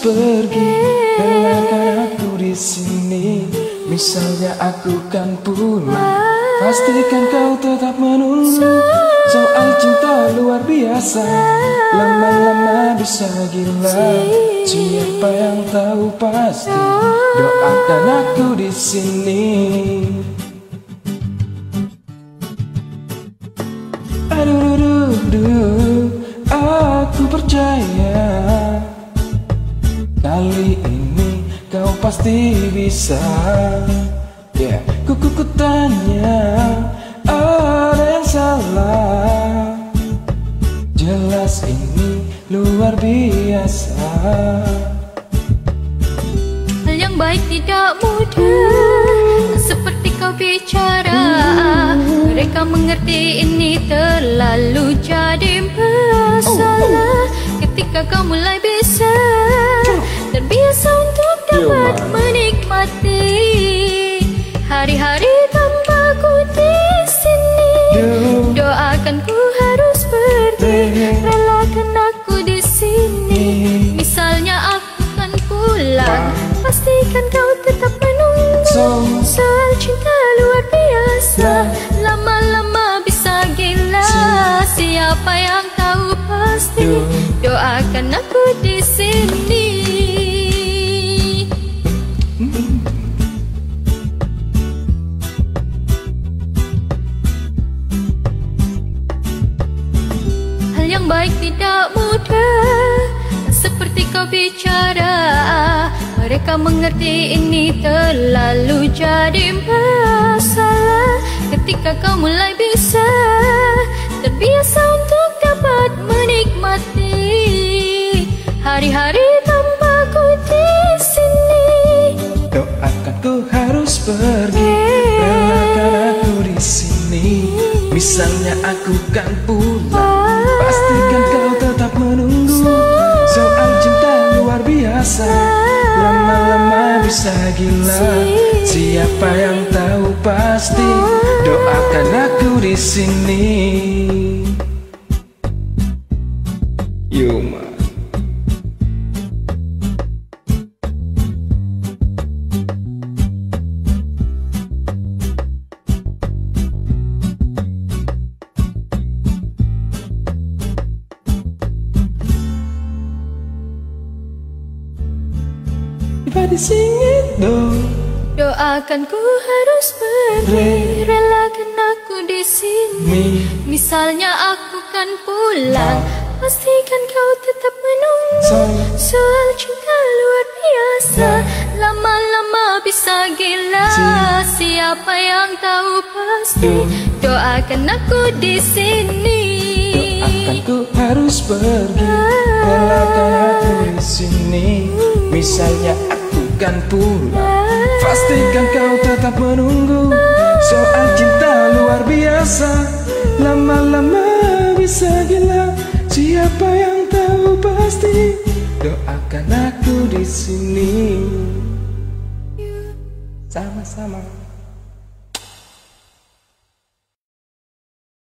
pergi, relakan aku di sini. Misalnya aku kan pulang, pastikan kau tetap menunggu. Soal cinta luar biasa, lama-lama bisa gila. Siapa yang tahu pasti, doakan aku di sini. Aduh, aku percaya kali ini kau pasti bisa. Ku tanya, ada yang salah? Jelas ini luar biasa. Hal yang baik tidak mudah, seperti kau bicara. Mereka mengerti ini terlalu jadi masalah. Ketika kau mulai bisa terbiasa untuk dapat menikmati hari-hari tanpaku di sini. Doakan ku harus pergi, relakan aku di sini. Misalnya aku kan pulang, pastikan kau tetap menunggu. Soal cinta luar biasa, lama-lama bisa gila. Siapa yang tahu pasti, doakan aku di sini. Hal yang baik tidak mudah, seperti kau bicara. Mereka mengerti ini terlalu jadi masalah. Ketika kau mulai bisa terbiasa untuk dapat menikmati hari-hari tanpaku di sini. Doakan ku harus pergi, relakan aku di sini. Misalnya aku kan pulang, pastikan kau tetap menunggu. Soal cinta luar biasa, lama-lama bisa gila. Siapa yang tahu pasti, doakan aku di sini. Yuma. Everybody sing it dong. Doakan ku harus pergi, relakan aku di sini. Misalnya aku kan pulang, pastikan kau tetap menunggu. Soal cinta luar biasa, lama-lama bisa gila. Siapa yang tahu pasti, doakan aku di sini. Doakan ku harus pergi, relakan aku di sini. Misalnya aku kan pulang, pastikan kau tetap menunggu. Soal cinta luar biasa, lama-lama bisa gila. Siapa yang tahu pasti, doakan aku di sini. Sama-sama.